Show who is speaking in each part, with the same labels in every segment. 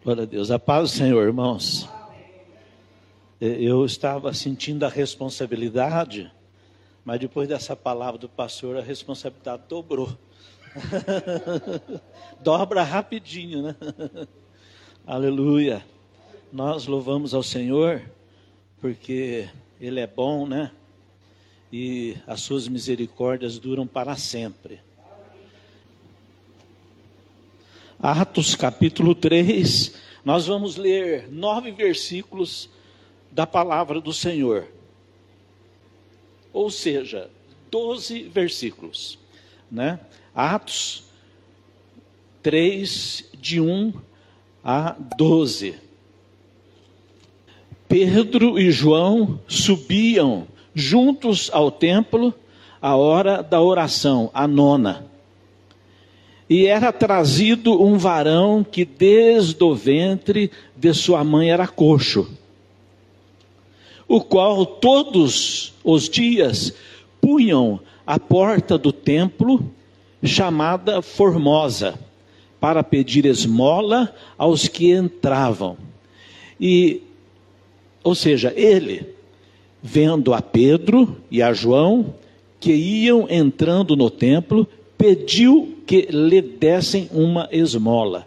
Speaker 1: Glória a Deus. A paz do Senhor, irmãos. Eu estava sentindo a responsabilidade, mas depois dessa palavra do pastor, a responsabilidade dobrou. Dobra rapidinho, né? Aleluia. Nós louvamos ao Senhor, porque Ele é bom, né? E as suas misericórdias duram para sempre. Atos capítulo 3, nós vamos ler 9 versículos da palavra do Senhor. Ou seja, 12 versículos, né? Atos 3, de 1 a 12. Pedro e João subiam juntos ao templo à hora da oração, a 9. E era trazido um varão que desde o ventre de sua mãe era coxo, o qual todos os dias punham à porta do templo, chamada Formosa, para pedir esmola aos que entravam. Ou seja, ele, vendo a Pedro e a João, que iam entrando no templo, pediu que lhe dessem uma esmola.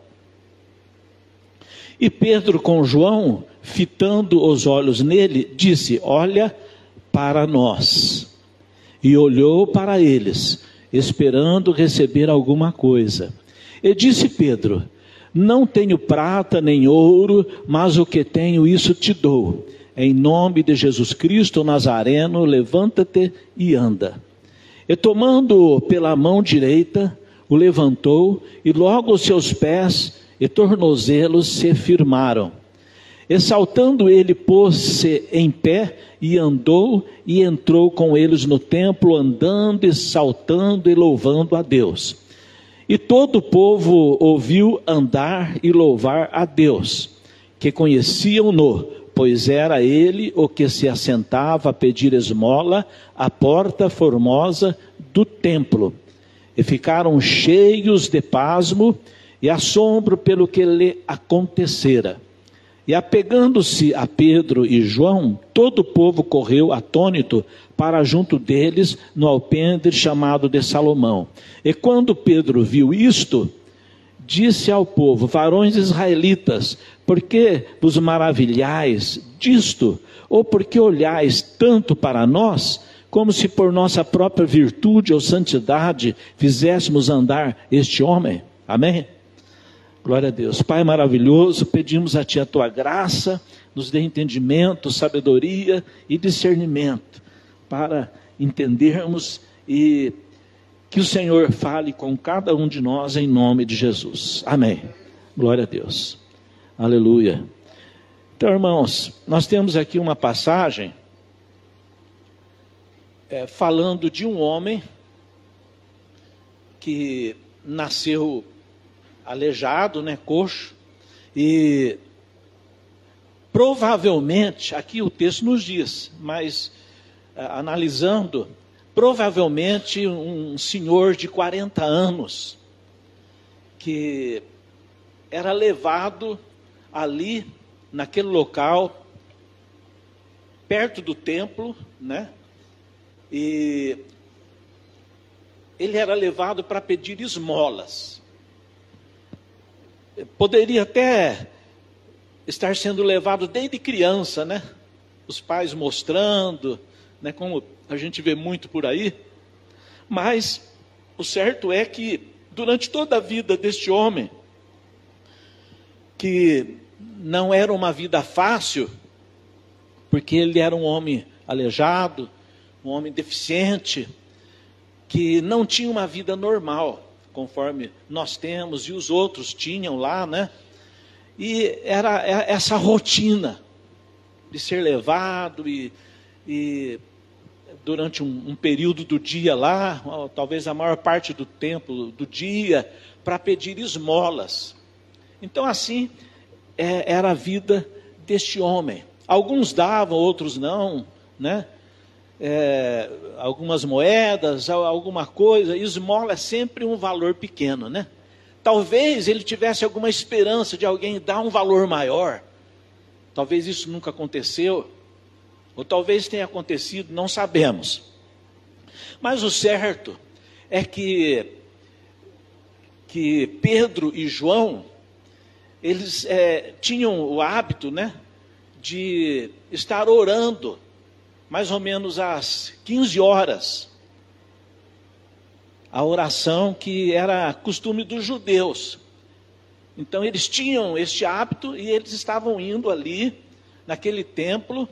Speaker 1: E Pedro com João, fitando os olhos nele, disse: olha para nós. E olhou para eles, esperando receber alguma coisa. E disse Pedro: não tenho prata nem ouro, mas o que tenho isso te dou. Em nome de Jesus Cristo o Nazareno, levanta-te e anda. E tomando-o pela mão direita, o levantou, e logo os seus pés e tornozelos se firmaram. E saltando ele, pôs-se em pé, e andou, e entrou com eles no templo, andando e saltando e louvando a Deus. E todo o povo ouviu andar e louvar a Deus, que conheciam-no, pois era ele o que se assentava a pedir esmola à porta formosa do templo. E ficaram cheios de pasmo e assombro pelo que lhe acontecera. E apegando-se a Pedro e João, todo o povo correu atônito para junto deles no alpendre chamado de Salomão. E quando Pedro viu isto, disse ao povo: varões israelitas, por que vos maravilhais disto? Ou por que olhais tanto para nós, como se por nossa própria virtude ou santidade fizéssemos andar este homem? Amém? Glória a Deus. Pai maravilhoso, pedimos a Ti a Tua graça, nos dê entendimento, sabedoria e discernimento, para entendermos e que o Senhor fale com cada um de nós em nome de Jesus. Amém. Glória a Deus. Aleluia. Então, irmãos, nós temos aqui uma passagem falando de um homem que nasceu aleijado, né, coxo, e provavelmente, aqui o texto nos diz, mas analisando, provavelmente um senhor de 40 anos, que era levado ali, naquele local, perto do templo, né? E ele era levado para pedir esmolas. Poderia até estar sendo levado desde criança, né? Os pais mostrando, né? Como a gente vê muito por aí. Mas o certo é que durante toda a vida deste homem, que não era uma vida fácil, porque ele era um homem aleijado, um homem deficiente, que não tinha uma vida normal, conforme nós temos e os outros tinham lá, né? E era essa rotina de ser levado e durante um período do dia lá, talvez a maior parte do tempo do dia, para pedir esmolas. Então assim, era a vida deste homem. Alguns davam, outros não, né? Algumas moedas, alguma coisa. Esmola é sempre um valor pequeno, né? Talvez ele tivesse alguma esperança de alguém dar um valor maior. Talvez isso nunca aconteceu, ou talvez tenha acontecido, não sabemos. Mas o certo é que Pedro e João, eles tinham o hábito, né, de estar orando, mais ou menos às 15 horas. A oração que era costume dos judeus. Então eles tinham este hábito e eles estavam indo ali, naquele templo,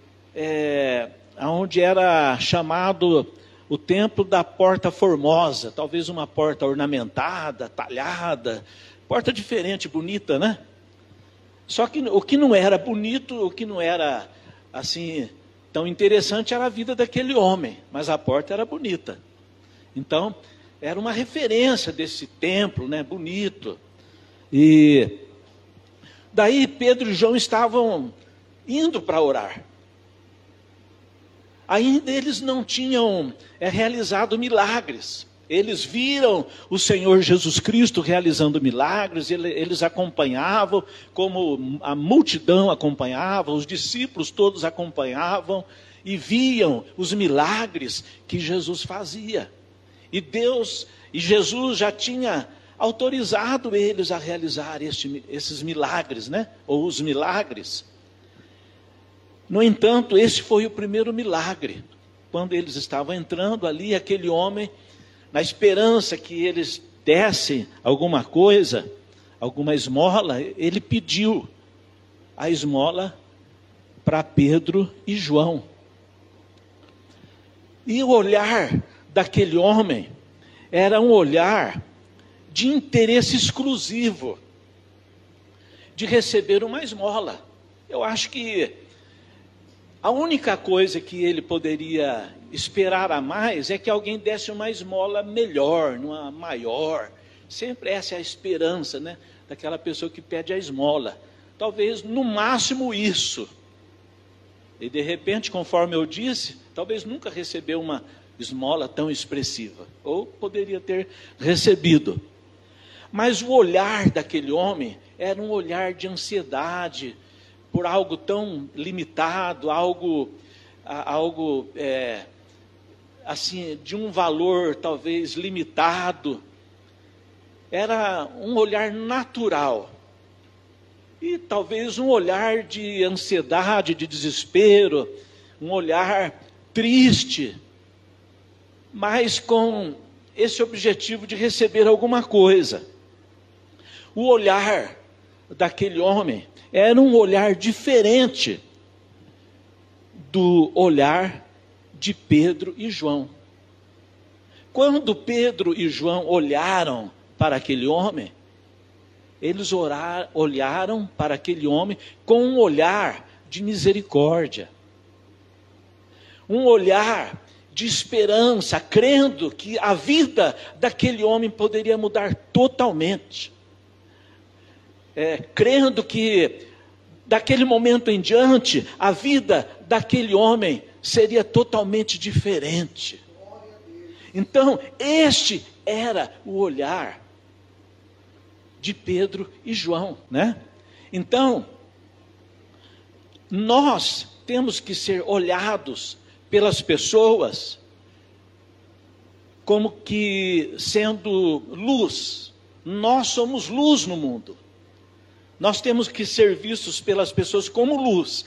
Speaker 1: onde era chamado o templo da Porta Formosa, talvez uma porta ornamentada, talhada, porta diferente, bonita, né? Só que o que não era bonito, o que não era assim tão interessante era a vida daquele homem, mas a porta era bonita. Então, era uma referência desse templo, né, bonito. E daí Pedro e João estavam indo para orar. Ainda eles não tinham realizado milagres. Eles viram o Senhor Jesus Cristo realizando milagres, eles acompanhavam, como a multidão acompanhava, os discípulos todos acompanhavam e viam os milagres que Jesus fazia. E Jesus já tinha autorizado eles a realizar esses milagres, né? Ou os milagres. No entanto, esse foi o primeiro milagre. Quando eles estavam entrando ali, aquele homem, na esperança que eles dessem alguma coisa, alguma esmola, ele pediu a esmola para Pedro e João. E o olhar daquele homem era um olhar de interesse exclusivo, de receber uma esmola. Eu acho que a única coisa que ele poderia esperar a mais é que alguém desse uma esmola melhor, uma maior. Sempre essa é a esperança, né, daquela pessoa que pede a esmola. Talvez no máximo isso. E de repente, conforme eu disse, talvez nunca recebeu uma esmola tão expressiva. Ou poderia ter recebido. Mas o olhar daquele homem era um olhar de ansiedade por algo tão limitado, algo assim, de um valor talvez limitado. Era um olhar natural. E talvez um olhar de ansiedade, de desespero, um olhar triste, mas com esse objetivo de receber alguma coisa. O olhar daquele homem era um olhar diferente do olhar de Pedro e João. Quando Pedro e João olharam para aquele homem, eles olharam para aquele homem com um olhar de misericórdia. Um olhar de esperança, crendo que a vida daquele homem poderia mudar totalmente. Crendo que daquele momento em diante, a vida daquele homem seria totalmente diferente. Então, este era o olhar de Pedro e João, né? Então, nós temos que ser olhados pelas pessoas como que sendo luz. Nós somos luz no mundo. Nós temos que ser vistos pelas pessoas como luz.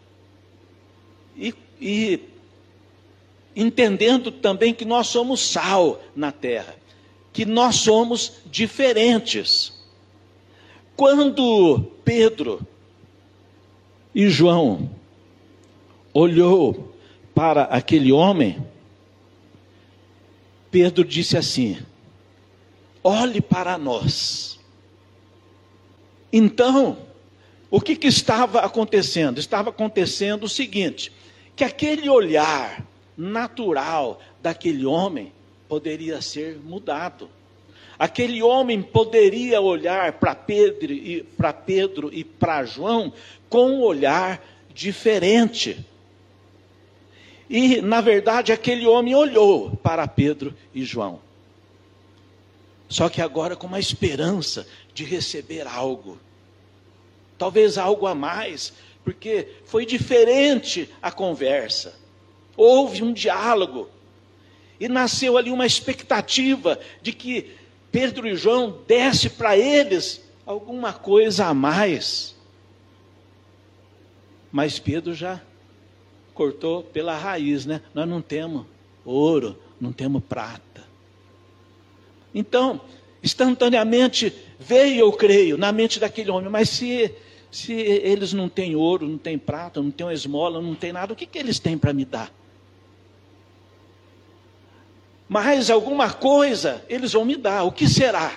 Speaker 1: E entendendo também que nós somos sal na terra. Que nós somos diferentes. Quando Pedro e João olhou para aquele homem, Pedro disse assim: olhe para nós. Então, o que estava acontecendo? Estava acontecendo o seguinte, que aquele olhar natural daquele homem poderia ser mudado. Aquele homem poderia olhar para Pedro e para João com um olhar diferente. E, na verdade, aquele homem olhou para Pedro e João. só que agora com uma esperança de receber algo. Talvez algo a mais, porque foi diferente a conversa. Houve um diálogo. E nasceu ali uma expectativa de que Pedro e João desse para eles alguma coisa a mais. Mas Pedro já cortou pela raiz, né? Nós não temos ouro, não temos prata. Então, instantaneamente veio, eu creio, na mente daquele homem, mas se eles não têm ouro, não têm prata, não têm uma esmola, não têm nada, o que eles têm para me dar? Mas alguma coisa eles vão me dar, o que será?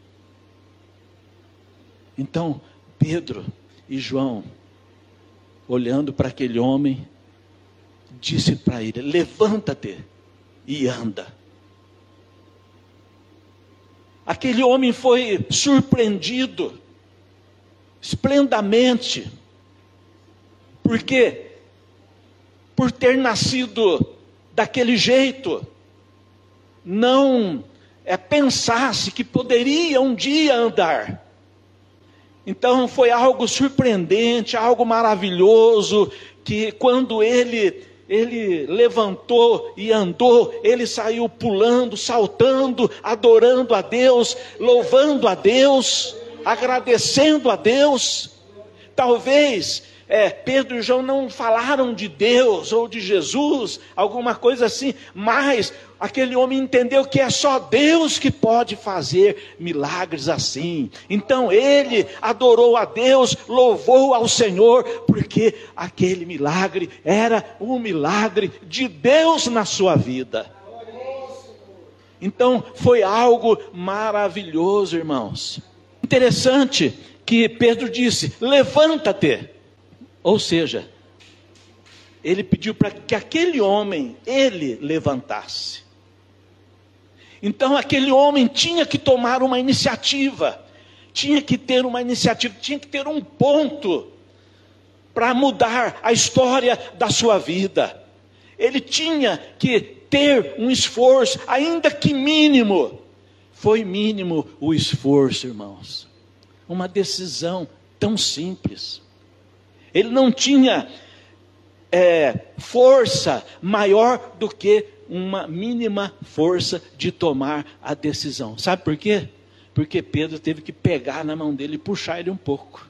Speaker 1: Então, Pedro e João, olhando para aquele homem, disse para ele: levanta-te e anda. Aquele homem foi surpreendido, esplendamente, porque por ter nascido daquele jeito, não pensasse que poderia um dia andar. Então foi algo surpreendente, algo maravilhoso, que quando ele levantou e andou, ele saiu pulando, saltando, adorando a Deus, louvando a Deus, agradecendo a Deus. Talvez Pedro e João não falaram de Deus ou de Jesus, alguma coisa assim, mas aquele homem entendeu que é só Deus que pode fazer milagres assim. Então ele adorou a Deus, louvou ao Senhor, porque aquele milagre era um milagre de Deus na sua vida. Então foi algo maravilhoso, irmãos. Interessante que Pedro disse: levanta-te. Ou seja, ele pediu para que aquele homem, ele levantasse. Então aquele homem tinha que tomar uma iniciativa, tinha que ter uma iniciativa, tinha que ter um ponto para mudar a história da sua vida. Ele tinha que ter um esforço, ainda que mínimo. Foi mínimo o esforço, irmãos. Uma decisão tão simples. Ele não tinha força maior do que uma mínima força de tomar a decisão. Sabe por quê? Porque Pedro teve que pegar na mão dele e puxar ele um pouco.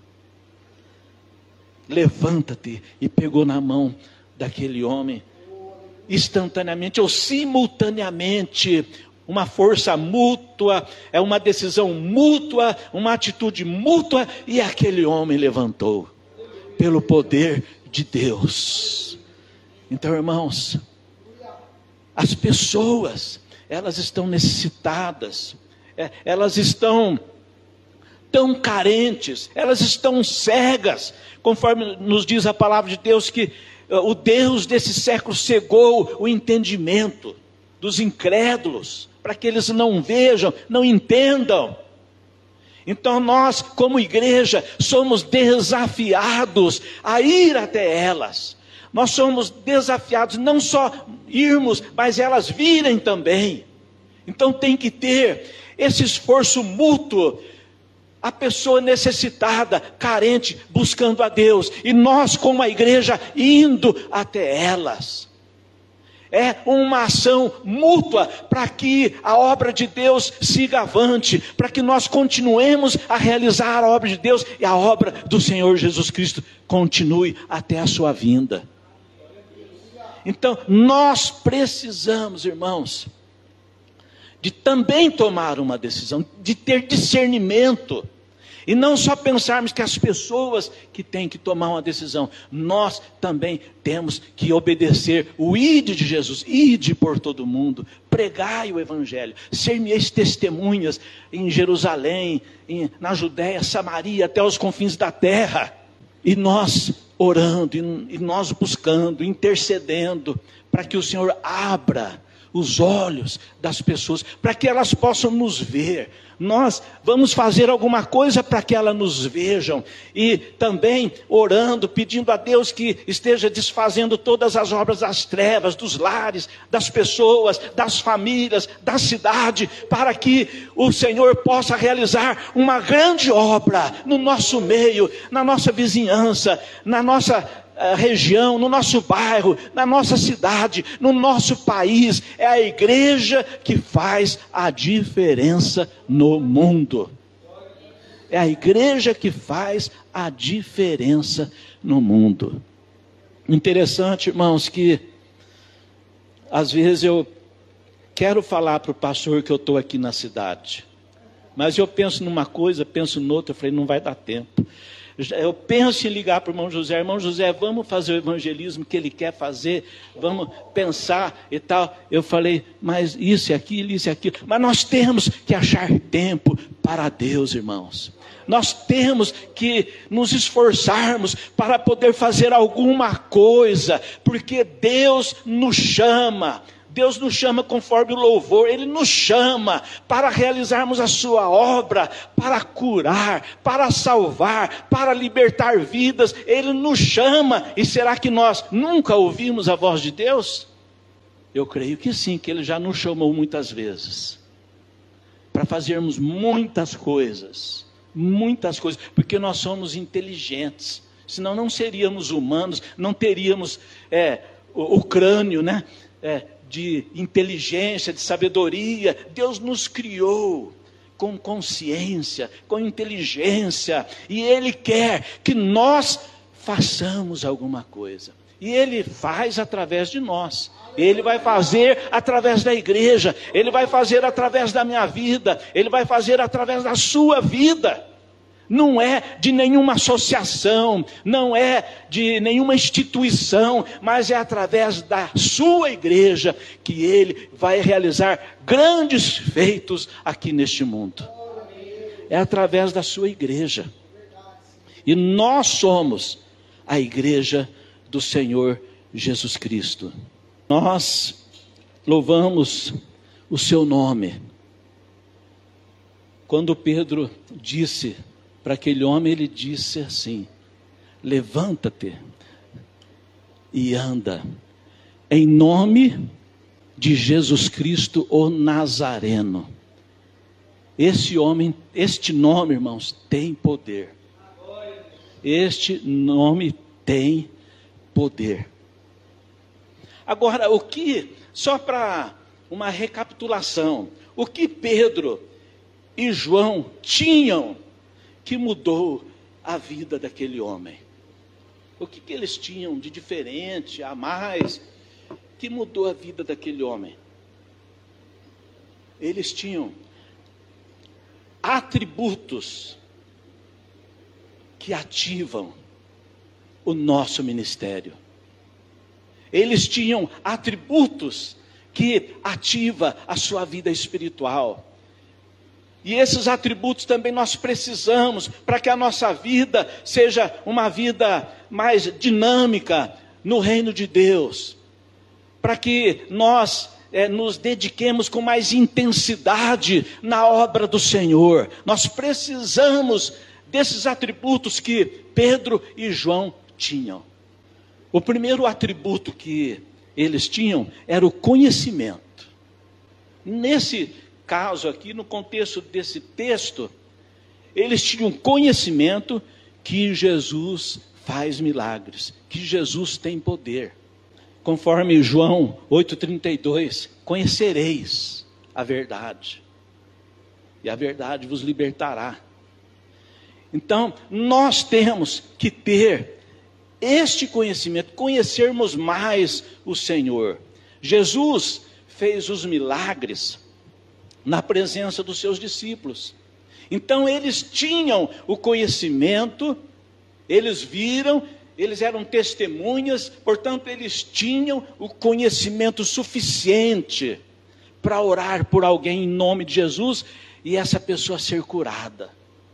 Speaker 1: Levanta-te, e pegou na mão daquele homem, instantaneamente ou simultaneamente. Uma força mútua, uma decisão mútua, uma atitude mútua, e aquele homem levantou, pelo poder de Deus. Então, irmãos, as pessoas, elas estão necessitadas, elas estão tão carentes, elas estão cegas, conforme nos diz a palavra de Deus, que o Deus desse século cegou o entendimento dos incrédulos, para que eles não vejam, não entendam. Então nós, como igreja, somos desafiados a ir até elas. Nós somos desafiados não só irmos, mas elas virem também. Então tem que ter esse esforço mútuo. A pessoa necessitada, carente, buscando a Deus. E nós, como a igreja, indo até elas. É uma ação mútua para que a obra de Deus siga avante, para que nós continuemos a realizar a obra de Deus e a obra do Senhor Jesus Cristo continue até a sua vinda. Então, nós precisamos, irmãos, de também tomar uma decisão, de ter discernimento. E não só pensarmos que as pessoas que têm que tomar uma decisão, nós também temos que obedecer o ide de Jesus, ide por todo mundo, pregai o evangelho, ser-me-eis testemunhas em Jerusalém, na Judéia, Samaria, até os confins da terra. E nós orando, e nós buscando, intercedendo, para que o Senhor abra os olhos das pessoas, para que elas possam nos ver, Nós vamos fazer alguma coisa para que elas nos vejam. E também orando, pedindo a Deus que esteja desfazendo todas as obras das trevas, dos lares, das pessoas, das famílias, da cidade, para que o Senhor possa realizar uma grande obra no nosso meio, na nossa vizinhança, na nossa região, no nosso bairro, na nossa cidade, no nosso país. É a igreja que faz a diferença no mundo. É a igreja que faz a diferença no mundo. Interessante, irmãos, que às vezes eu quero falar para o pastor que eu estou aqui na cidade, mas eu penso numa coisa, penso noutra, eu falei, não vai dar tempo. Eu penso em ligar para o irmão José, vamos fazer o evangelismo que ele quer fazer, vamos pensar e tal. Eu falei, mas isso e aquilo, mas nós temos que achar tempo para Deus, irmãos. Nós temos que nos esforçarmos para poder fazer alguma coisa, porque Deus nos chama. Deus nos chama conforme o louvor, Ele nos chama para realizarmos a sua obra, para curar, para salvar, para libertar vidas. Ele nos chama. E será que nós nunca ouvimos a voz de Deus? Eu creio que sim, que Ele já nos chamou muitas vezes, para fazermos muitas coisas, porque nós somos inteligentes, senão não seríamos humanos, não teríamos o crânio, né? De inteligência, de sabedoria. Deus nos criou com consciência, com inteligência, e Ele quer que nós façamos alguma coisa, e Ele faz através de nós. Ele vai fazer através da igreja, Ele vai fazer através da minha vida, Ele vai fazer através da sua vida. Não é de nenhuma associação, não é de nenhuma instituição, mas é através da sua igreja que Ele vai realizar grandes feitos aqui neste mundo. É através da sua igreja. E nós somos a igreja do Senhor Jesus Cristo. Nós louvamos o seu nome. Quando Pedro disse para aquele homem, ele disse assim: levanta-te e anda, em nome de Jesus Cristo, o Nazareno. Este nome, irmãos, tem poder. Este nome tem poder. Agora, só para uma recapitulação, o que Pedro e João tinham que mudou a vida daquele homem? O que eles tinham de diferente, a mais, que mudou a vida daquele homem? Eles tinham atributos que ativam o nosso ministério. Eles tinham atributos que ativam a sua vida espiritual. E esses atributos também nós precisamos para que a nossa vida seja uma vida mais dinâmica no reino de Deus. Para que nós nos dediquemos com mais intensidade na obra do Senhor. Nós precisamos desses atributos que Pedro e João tinham. O primeiro atributo que eles tinham era o conhecimento. Nesse caso aqui, no contexto desse texto, eles tinham conhecimento que Jesus faz milagres, que Jesus tem poder. Conforme João 8,32, conhecereis a verdade, e a verdade vos libertará. Então, nós temos que ter este conhecimento, conhecermos mais o Senhor. Jesus fez os milagres na presença dos seus discípulos. Então eles tinham o conhecimento, eles viram, eles eram testemunhas, portanto eles tinham o conhecimento suficiente para orar por alguém em nome de Jesus e essa pessoa ser curada.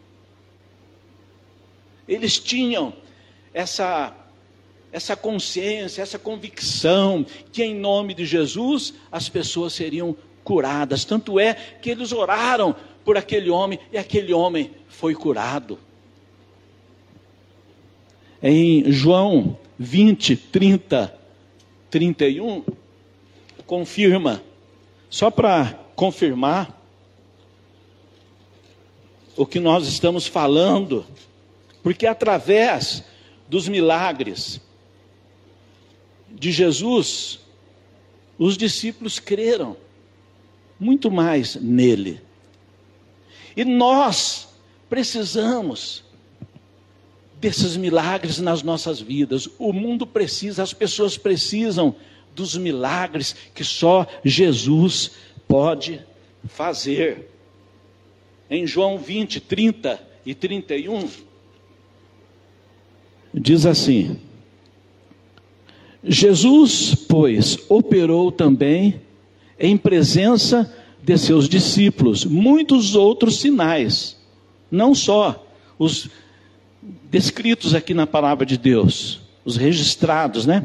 Speaker 1: Eles tinham essa consciência, essa convicção que em nome de Jesus as pessoas seriam curadas. Tanto é que eles oraram por aquele homem, e aquele homem foi curado. Em João 20, 30, 31, confirma, só para confirmar o que nós estamos falando, porque através dos milagres de Jesus, os discípulos creram muito mais nele. E nós precisamos desses milagres nas nossas vidas. O mundo precisa, as pessoas precisam dos milagres que só Jesus pode fazer. Em João 20, 30 e 31, diz assim: Jesus, pois, operou também em presença de seus discípulos muitos outros sinais, não só os descritos aqui na palavra de Deus, os registrados, né?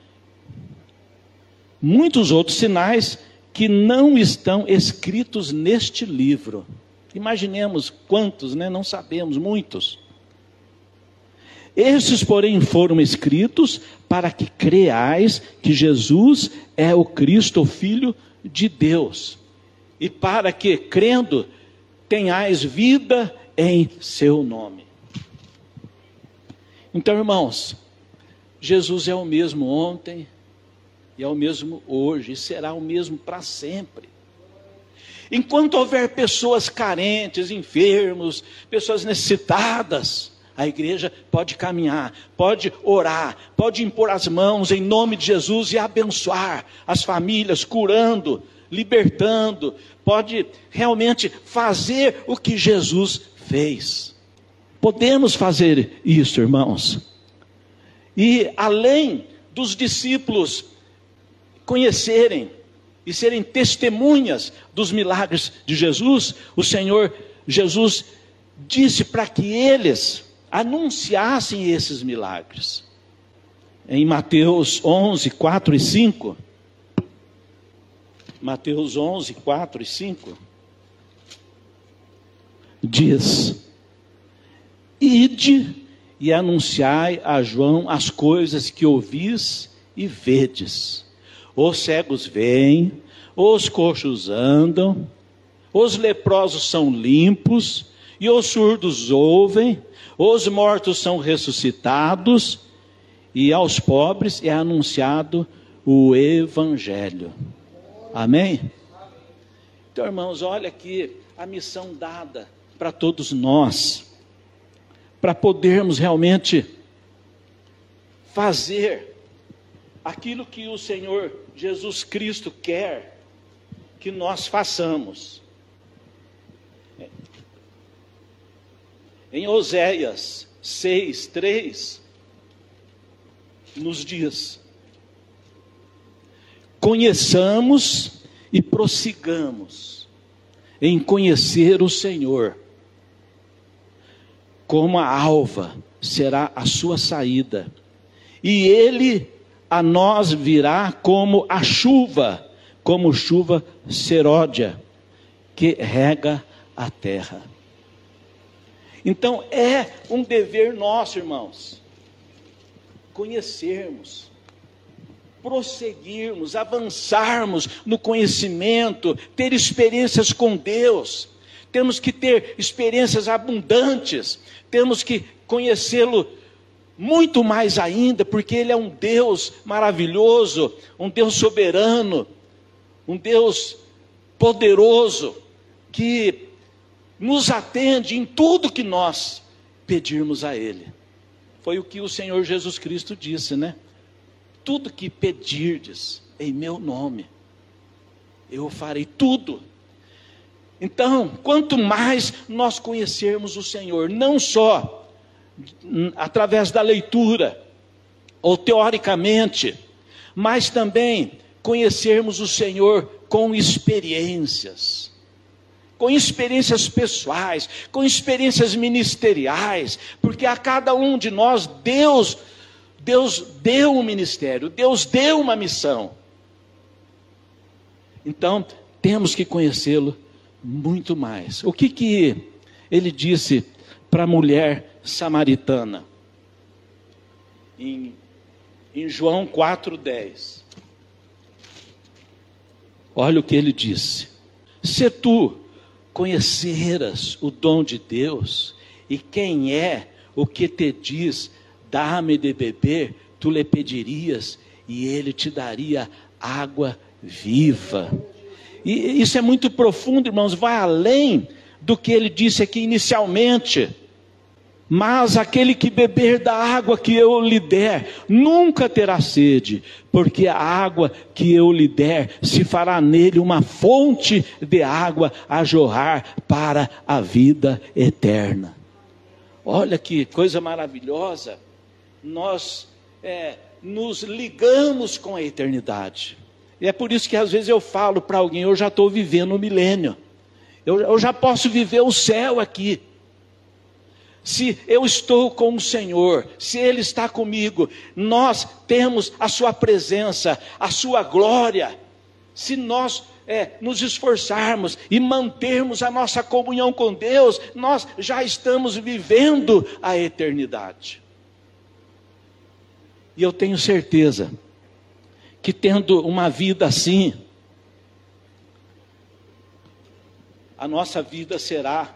Speaker 1: Muitos outros sinais que não estão escritos neste livro. Imaginemos quantos, né? Não sabemos, muitos. Estes, porém, foram escritos para que creais que Jesus é o Cristo, o Filho de Deus, e para que, crendo, tenhais vida em seu nome. Então, irmãos, Jesus é o mesmo ontem, e é o mesmo hoje, e será o mesmo para sempre. Enquanto houver pessoas carentes, enfermos, pessoas necessitadas, a igreja pode caminhar, pode orar, pode impor as mãos em nome de Jesus e abençoar as famílias, curando, libertando, pode realmente fazer o que Jesus fez. Podemos fazer isso, irmãos. E além dos discípulos conhecerem e serem testemunhas dos milagres de Jesus, o Senhor Jesus disse para que eles anunciassem esses milagres. Em Mateus 11, 4 e 5, Mateus 11, 4 e 5, diz: Ide e anunciai a João as coisas que ouvis e vedes. Os cegos veem, os coxos andam, os leprosos são limpos, e os surdos ouvem, os mortos são ressuscitados, e aos pobres é anunciado o Evangelho. Amém? Então, irmãos, olha aqui a missão dada para todos nós, para podermos realmente fazer aquilo que o Senhor Jesus Cristo quer que nós façamos. Em Oséias 6, 3, nos diz: conheçamos e prossigamos em conhecer o Senhor. Como a alva será a sua saída, e ele a nós virá como a chuva, como chuva seródia, que rega a terra. Então é um dever nosso, irmãos, conhecermos, prosseguirmos, avançarmos no conhecimento, ter experiências com Deus. Temos que ter experiências abundantes, temos que conhecê-lo muito mais ainda, porque Ele é um Deus maravilhoso, um Deus soberano, um Deus poderoso, que nos atende em tudo que nós pedirmos a Ele. Foi o que o Senhor Jesus Cristo disse, né? Tudo que pedirdes em meu nome, eu farei tudo. Então, quanto mais nós conhecermos o Senhor, não só através da leitura, ou teoricamente, mas também conhecermos o Senhor com experiências pessoais, com experiências ministeriais, porque a cada um de nós, Deus deu um ministério, Deus deu uma missão. Então, temos que conhecê-lo muito mais. O que ele disse para a mulher samaritana? Em João 4,10. Olha o que ele disse: se tu conheceras o dom de Deus, e quem é o que te diz, dá-me de beber, tu lhe pedirias, e ele te daria água viva. E isso é muito profundo, irmãos, vai além do que ele disse aqui inicialmente. Mas aquele que beber da água que eu lhe der, nunca terá sede, porque a água que eu lhe der, se fará nele uma fonte de água a jorrar para a vida eterna. Olha que coisa maravilhosa, nós nos ligamos com a eternidade. E é por isso que às vezes eu falo para alguém: eu já estou vivendo o milênio, eu já posso viver o céu aqui. Se eu estou com o Senhor, se Ele está comigo, nós temos a sua presença, a sua glória. Se nós nos esforçarmos e mantermos a nossa comunhão com Deus, nós já estamos vivendo a eternidade. E eu tenho certeza que, tendo uma vida assim, a nossa vida será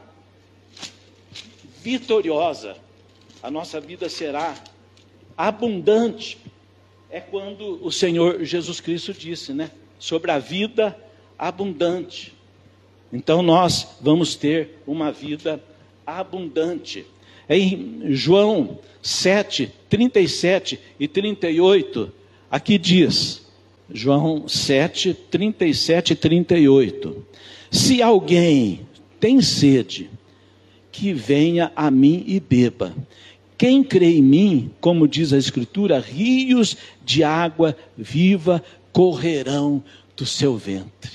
Speaker 1: vitoriosa, a nossa vida será abundante. É quando o Senhor Jesus Cristo disse, sobre a vida abundante. Então nós vamos ter uma vida abundante. Em João 7, 37 e 38, aqui diz, João 7, 37 e 38, se alguém tem sede, que venha a mim e beba. Quem crê em mim, como diz a Escritura, rios de água viva correrão do seu ventre.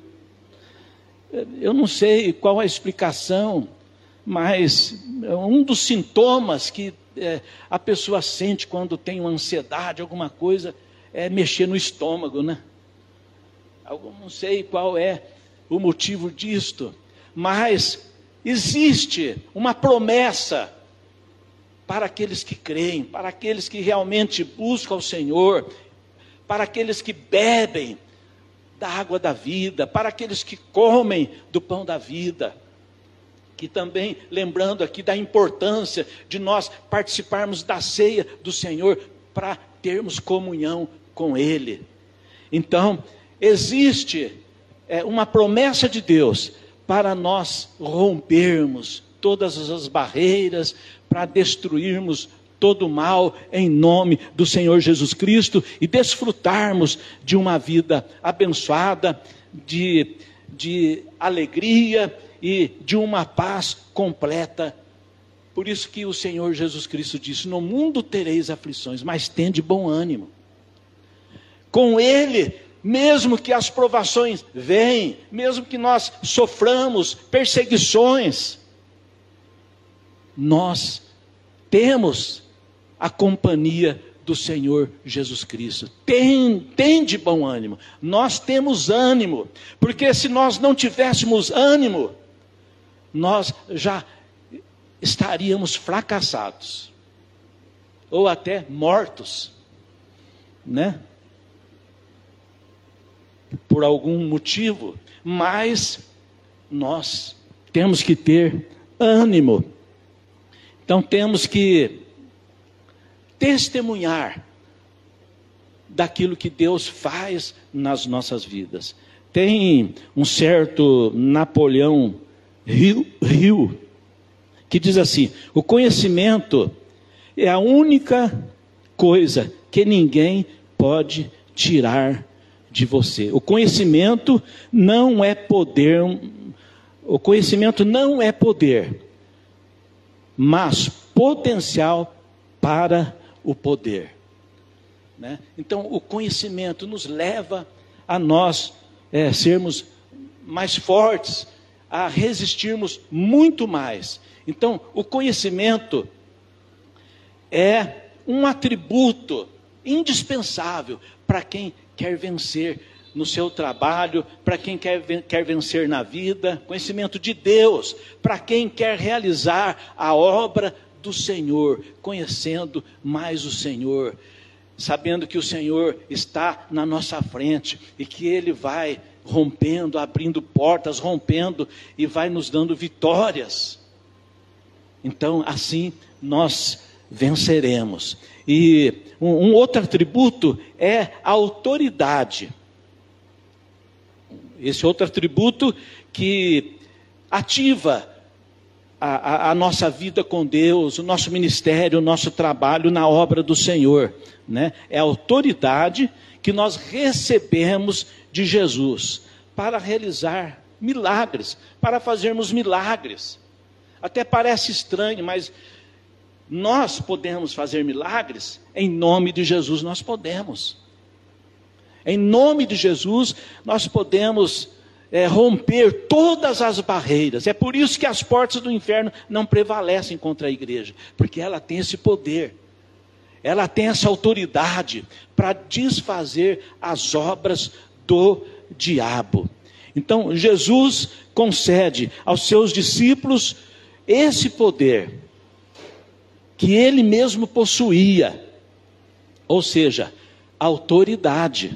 Speaker 1: Eu não sei qual a explicação, mas um dos sintomas que a pessoa sente quando tem uma ansiedade, alguma coisa, é mexer no estômago, Eu não sei qual é o motivo disto, mas existe uma promessa para aqueles que creem, para aqueles que realmente buscam o Senhor, para aqueles que bebem da água da vida, para aqueles que comem do pão da vida. Que também, lembrando aqui da importância de nós participarmos da ceia do Senhor, para termos comunhão com Ele. Então, existe uma promessa de Deus, para nós rompermos todas as barreiras, para destruirmos todo o mal em nome do Senhor Jesus Cristo e desfrutarmos de uma vida abençoada, de alegria e de uma paz completa. Por isso que o Senhor Jesus Cristo disse: no mundo tereis aflições, mas tende bom ânimo. Com Ele, mesmo que as provações venham, mesmo que nós soframos perseguições, nós temos a companhia do Senhor Jesus Cristo. Tem de bom ânimo. Nós temos ânimo, porque se nós não tivéssemos ânimo, nós já estaríamos fracassados, ou até mortos, por algum motivo. Mas nós temos que ter ânimo. Então temos que testemunhar daquilo que Deus faz nas nossas vidas. Tem um certo Napoleão Hill que diz assim: o conhecimento é a única coisa que ninguém pode tirar de você. O conhecimento não é poder, mas potencial para o poder. Então, o conhecimento nos leva a nós sermos mais fortes, a resistirmos muito mais. Então, o conhecimento é um atributo indispensável para quem quer vencer no seu trabalho, para quem quer vencer na vida, conhecimento de Deus, para quem quer realizar a obra do Senhor, conhecendo mais o Senhor, sabendo que o Senhor está na nossa frente e que Ele vai rompendo, abrindo portas, rompendo e vai nos dando vitórias. Então, assim nós venceremos. E um outro atributo é a autoridade. Esse outro atributo que ativa a nossa vida com Deus, o nosso ministério, o nosso trabalho na obra do Senhor, né? É a autoridade que nós recebemos de Jesus para realizar milagres, para fazermos milagres. Até parece estranho, mas nós podemos fazer milagres, em nome de Jesus nós podemos. Em nome de Jesus nós podemos romper todas as barreiras. É por isso que as portas do inferno não prevalecem contra a igreja, porque ela tem esse poder, ela tem essa autoridade para desfazer as obras do diabo. Então Jesus concede aos seus discípulos esse poder que ele mesmo possuía, ou seja, autoridade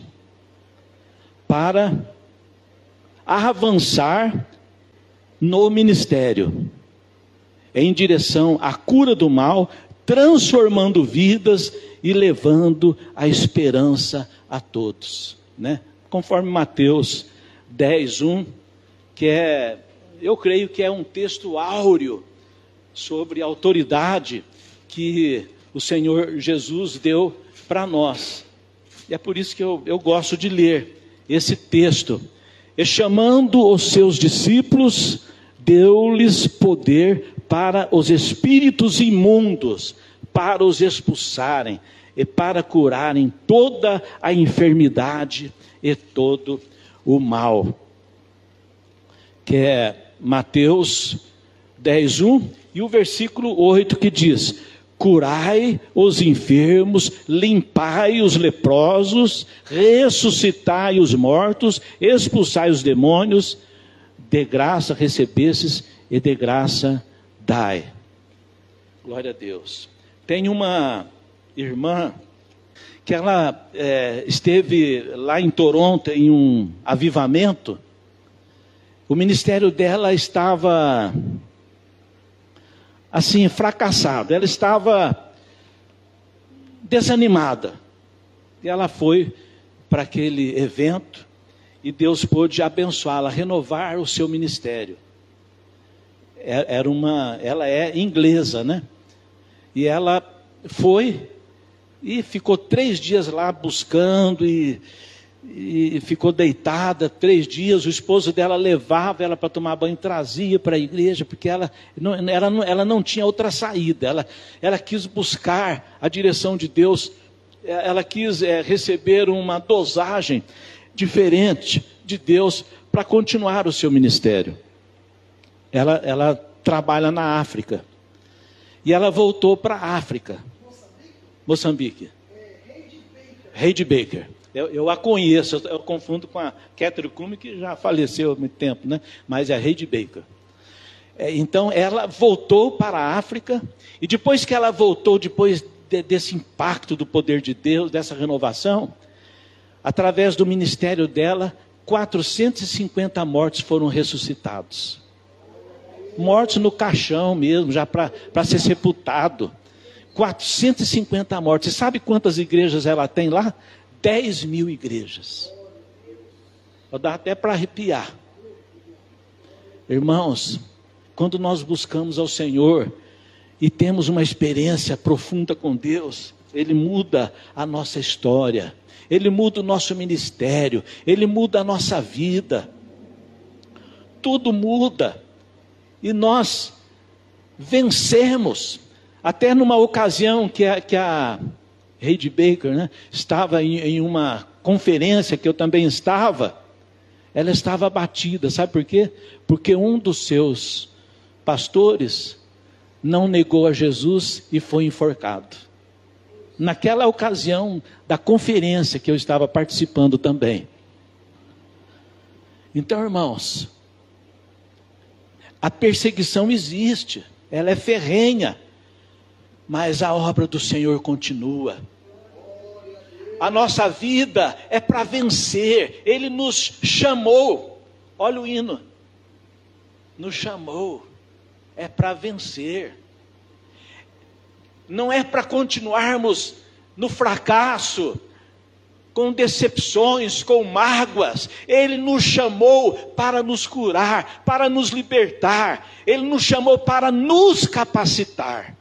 Speaker 1: para avançar no ministério, em direção à cura do mal, transformando vidas e levando a esperança a todos, né? Conforme Mateus 10:1, que eu creio que é um texto áureo sobre a autoridade que o Senhor Jesus deu para nós. E é por isso que eu gosto de ler esse texto. E chamando os seus discípulos, deu-lhes poder para os espíritos imundos, para os expulsarem e para curarem toda a enfermidade e todo o mal. Que é Mateus 10:1 e o versículo 8 que diz: curai os enfermos, limpai os leprosos, ressuscitai os mortos, expulsai os demônios, de graça recebestes e de graça dai. Glória a Deus. Tem uma irmã que ela esteve lá em Toronto em um avivamento. O ministério dela estava assim, fracassado. Ela estava desanimada. E ela foi para aquele evento e Deus pôde abençoá-la, renovar o seu ministério. Ela é inglesa, né? E ela foi e ficou 3 dias lá buscando e ficou deitada 3 dias. O esposo dela levava ela para tomar banho, trazia para a igreja, porque ela não tinha outra saída. Ela quis buscar a direção de Deus, ela quis receber uma dosagem diferente de Deus para continuar o seu ministério. Ela trabalha na África e ela voltou para a África, Moçambique. Heidi Baker. Eu a conheço, eu confundo com a Catherine Kuhlman, que já faleceu há muito tempo, né? Mas é a Heidi Baker. Então ela voltou para a África, e depois que ela voltou, depois desse impacto do poder de Deus, dessa renovação, através do ministério dela, 450 mortos foram ressuscitados. Mortos no caixão mesmo, já para ser sepultado. 450 mortos. Você sabe quantas igrejas ela tem lá? 10.000 igrejas. Dá até para arrepiar. Irmãos, quando nós buscamos ao Senhor e temos uma experiência profunda com Deus, Ele muda a nossa história, Ele muda o nosso ministério, Ele muda a nossa vida. Tudo muda. E nós vencemos. Até numa ocasião que a Heidi Baker, né, estava em uma conferência que eu também estava, ela estava abatida. Sabe por quê? Porque um dos seus pastores não negou a Jesus e foi enforcado. Naquela ocasião da conferência que eu estava participando também. Então, irmãos, a perseguição existe, ela é ferrenha, mas a obra do Senhor continua. A nossa vida é para vencer. Ele nos chamou. Olha o hino. Nos chamou. É para vencer. Não é para continuarmos no fracasso, com decepções, com mágoas. Ele nos chamou para nos curar, para nos libertar. Ele nos chamou para nos capacitar.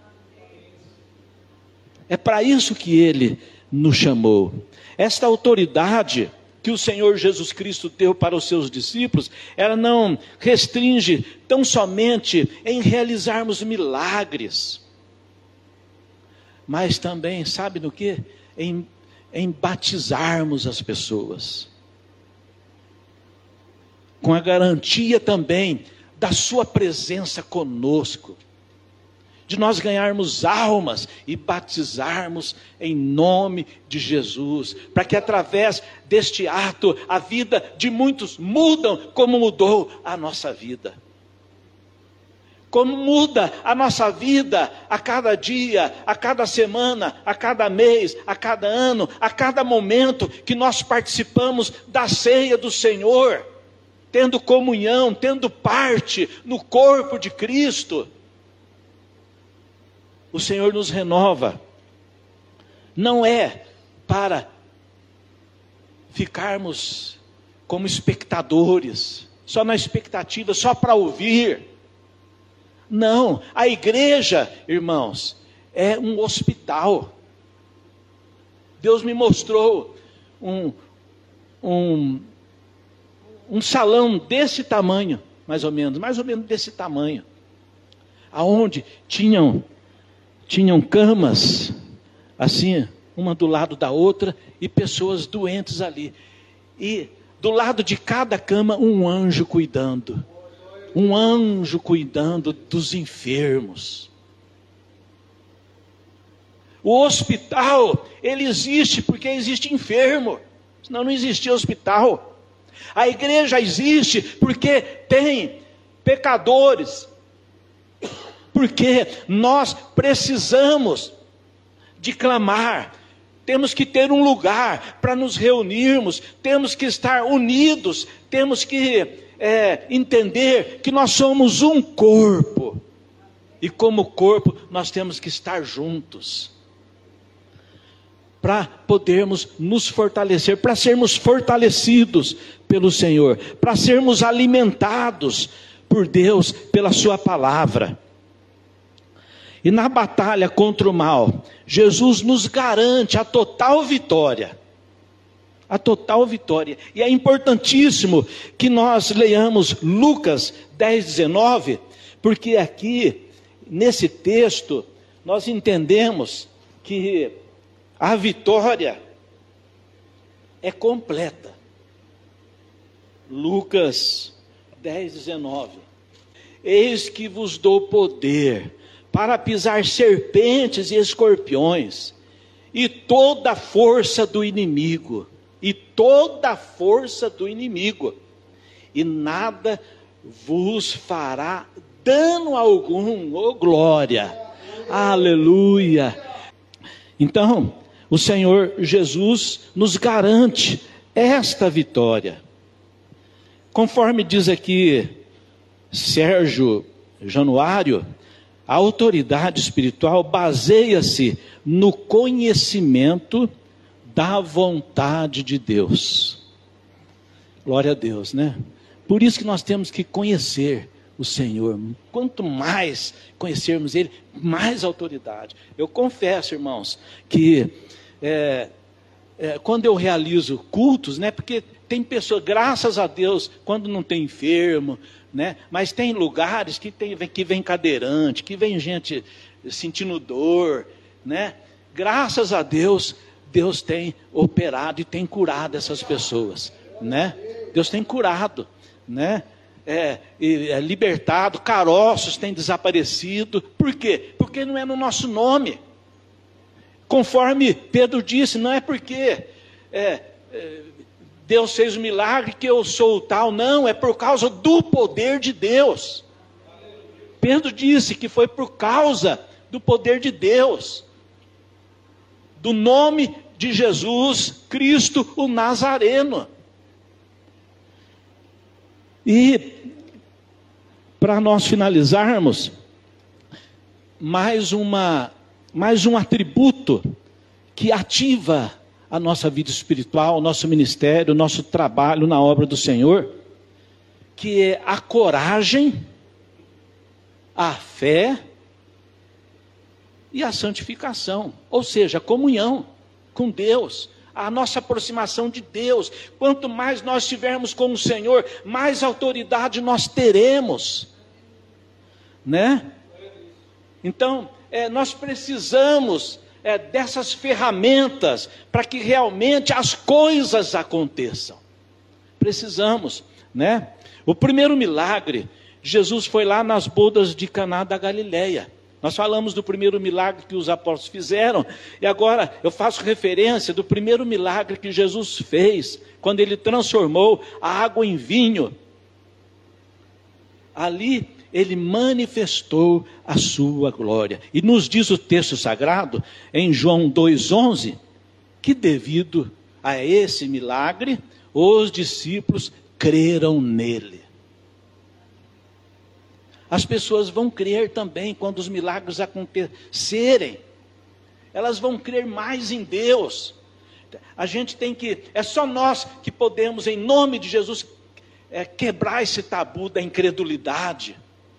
Speaker 1: É para isso que Ele nos chamou. Esta autoridade que o Senhor Jesus Cristo deu para os seus discípulos, ela não restringe tão somente em realizarmos milagres, mas também, sabe no que? Em batizarmos as pessoas, com a garantia também da sua presença conosco, de nós ganharmos almas e batizarmos em nome de Jesus, para que através deste ato a vida de muitos mudam como mudou a nossa vida. Como muda a nossa vida a cada dia, a cada semana, a cada mês, a cada ano, a cada momento que nós participamos da ceia do Senhor, tendo comunhão, tendo parte no corpo de Cristo. O Senhor nos renova. Não é para ficarmos como espectadores, só na expectativa, só para ouvir. Não, a igreja, irmãos, é um hospital. Deus me mostrou um salão desse tamanho, mais ou menos desse tamanho, aonde tinham camas, assim, uma do lado da outra, e pessoas doentes ali. E do lado de cada cama, um anjo cuidando. Um anjo cuidando dos enfermos. O hospital, ele existe porque existe enfermo. Senão não existia hospital. A igreja existe porque tem pecadores. Porque nós precisamos de clamar. Temos que ter um lugar para nos reunirmos. Temos que estar unidos. Temos que entender que nós somos um corpo. E como corpo nós temos que estar juntos. Para podermos nos fortalecer. Para sermos fortalecidos pelo Senhor. Para sermos alimentados por Deus pela sua palavra. E na batalha contra o mal, Jesus nos garante a total vitória. A total vitória. E é importantíssimo que nós leiamos Lucas 10:19, porque aqui, nesse texto, nós entendemos que a vitória é completa. Lucas 10:19. Eis que vos dou poder para pisar serpentes e escorpiões, e toda a força do inimigo, e nada vos fará dano algum. Oh glória, aleluia. Então, o Senhor Jesus nos garante esta vitória. Conforme diz aqui Sérgio Januário, a autoridade espiritual baseia-se no conhecimento da vontade de Deus. Glória a Deus, né? Por isso que nós temos que conhecer o Senhor. Quanto mais conhecermos Ele, mais autoridade. Eu confesso, irmãos, que quando eu realizo cultos, né? Porque tem pessoas, graças a Deus, quando não tem enfermo, né? Mas tem lugares que vem cadeirante, que vem gente sentindo dor, né? Graças a Deus, Deus tem operado e tem curado essas pessoas, né? Deus tem curado, né? Libertado, caroços têm desaparecido. Por quê? Porque não é no nosso nome. Conforme Pedro disse, não é porque Deus fez um milagre que eu sou tal. Não, é por causa do poder de Deus. Pedro disse que foi por causa do poder de Deus, do nome de Jesus Cristo, o Nazareno. E para nós finalizarmos, mais um atributo que ativa a nossa vida espiritual, o nosso ministério, o nosso trabalho na obra do Senhor, que é a coragem, a fé e a santificação, ou seja, a comunhão com Deus, a nossa aproximação de Deus. Quanto mais nós estivermos com o Senhor, mais autoridade nós teremos, né? Então, nós precisamos dessas ferramentas para que realmente as coisas aconteçam. Precisamos, né? O primeiro milagre, Jesus foi lá nas bodas de Caná da Galileia. Nós falamos do primeiro milagre que os apóstolos fizeram, e agora eu faço referência do primeiro milagre que Jesus fez, quando ele transformou a água em vinho. Ali ele manifestou a sua glória. E nos diz o texto sagrado, em João 2,11, que devido a esse milagre, os discípulos creram nele. As pessoas vão crer também quando os milagres acontecerem. Elas vão crer mais em Deus. A gente tem que, é só nós que podemos, em nome de Jesus, quebrar esse tabu da incredulidade.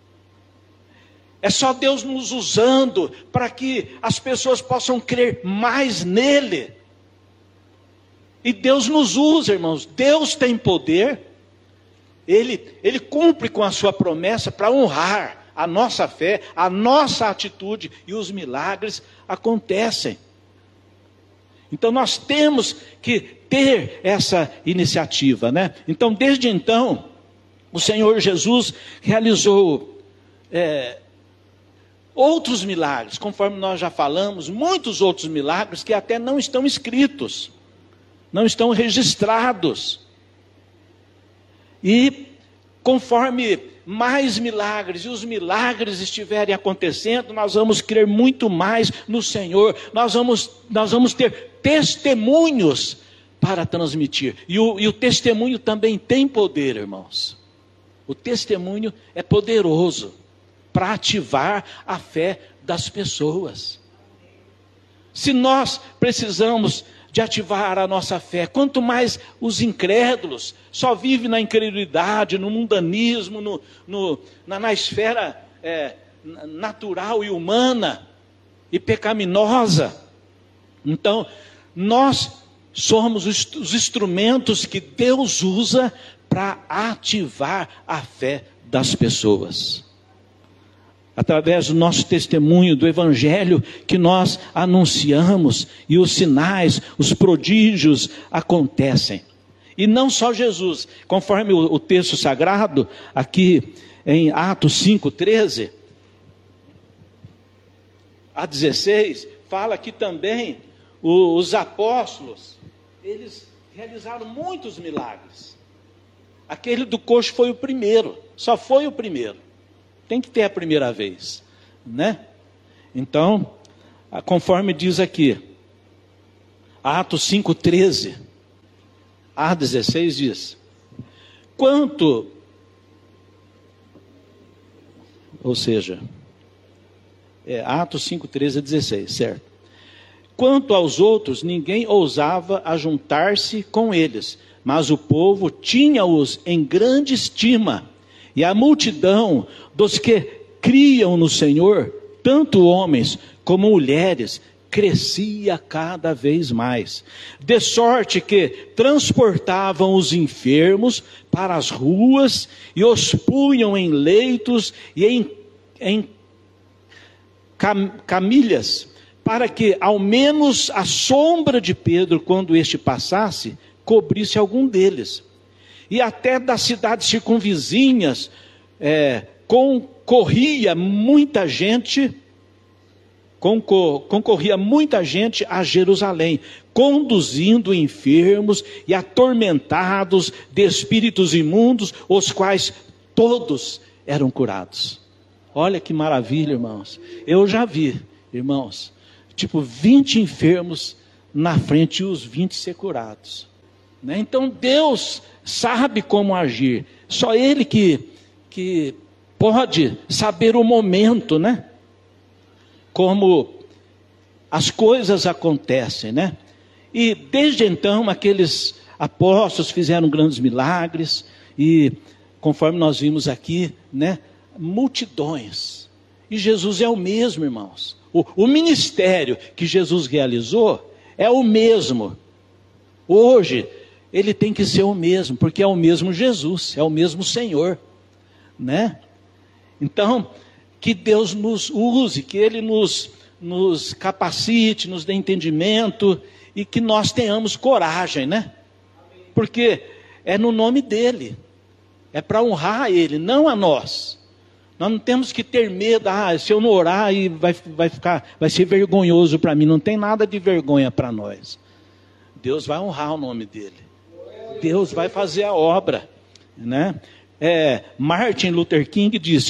Speaker 1: É só Deus nos usando para que as pessoas possam crer mais nele. E Deus nos usa, irmãos. Deus tem poder. Ele cumpre com a sua promessa para honrar a nossa fé, a nossa atitude, e os milagres acontecem. Então nós temos que ter essa iniciativa, né? Então, desde então, o Senhor Jesus realizou outros milagres, conforme nós já falamos, muitos outros milagres que até não estão escritos, não estão registrados. E conforme mais milagres, e os milagres estiverem acontecendo, nós vamos crer muito mais no Senhor, nós vamos ter testemunhos para transmitir, e o testemunho também tem poder, irmãos. O testemunho é poderoso para ativar a fé das pessoas. Se nós precisamos de ativar a nossa fé, quanto mais os incrédulos só vivem na incredulidade, no mundanismo, na esfera natural e humana e pecaminosa. Então, nós somos os instrumentos que Deus usa para ativar a fé das pessoas. Através do nosso testemunho, do evangelho que nós anunciamos, e os sinais, os prodígios acontecem. E não só Jesus, conforme o texto sagrado, aqui em Atos 5:13 a 16, fala que também os apóstolos, eles realizaram muitos milagres. Aquele do coxo foi o primeiro, só foi o primeiro. Tem que ter a primeira vez, né? Então, conforme diz aqui, Atos 5:13 a 16 diz: Atos 5:13 a 16, certo? Quanto aos outros, ninguém ousava ajuntar-se com eles, mas o povo tinha-os em grande estima. E a multidão dos que criam no Senhor, tanto homens como mulheres, crescia cada vez mais. De sorte que transportavam os enfermos para as ruas e os punham em leitos e em camilhas, para que ao menos a sombra de Pedro, quando este passasse, cobrisse algum deles. E até das cidades circunvizinhas concorria muita gente concorria muita gente a Jerusalém, conduzindo enfermos e atormentados de espíritos imundos, os quais todos eram curados. Olha que maravilha, irmãos. Eu já vi, irmãos, 20 enfermos na frente e os 20 ser curados. Né? Então Deus sabe como agir. Só Ele que pode saber o momento, né? Como as coisas acontecem, né? E desde então aqueles apóstolos fizeram grandes milagres e, conforme nós vimos aqui, né? Multidões. E Jesus é o mesmo, irmãos. O ministério que Jesus realizou é o mesmo. Hoje ele tem que ser o mesmo, porque é o mesmo Jesus, é o mesmo Senhor, né? Então, que Deus nos use, que Ele nos capacite, nos dê entendimento e que nós tenhamos coragem, né? Porque é no nome dEle, é para honrar Ele, não a nós. Nós não temos que ter medo, se eu não orar vai ser vergonhoso para mim. Não tem nada de vergonha para nós. Deus vai honrar o nome dEle. Deus vai fazer a obra, né? Martin Luther King disse,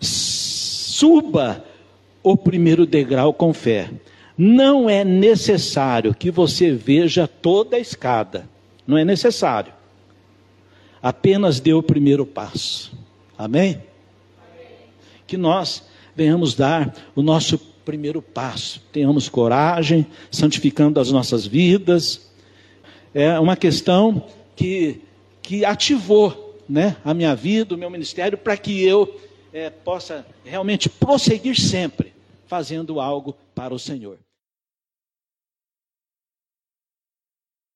Speaker 1: suba o primeiro degrau com fé. Não é necessário que você veja toda a escada. Não é necessário. Apenas dê o primeiro passo. Amém? Que nós venhamos dar o nosso primeiro passo. Tenhamos coragem, santificando as nossas vidas. É uma questão que ativou, né, a minha vida, o meu ministério, para que eu possa realmente prosseguir sempre fazendo algo para o Senhor.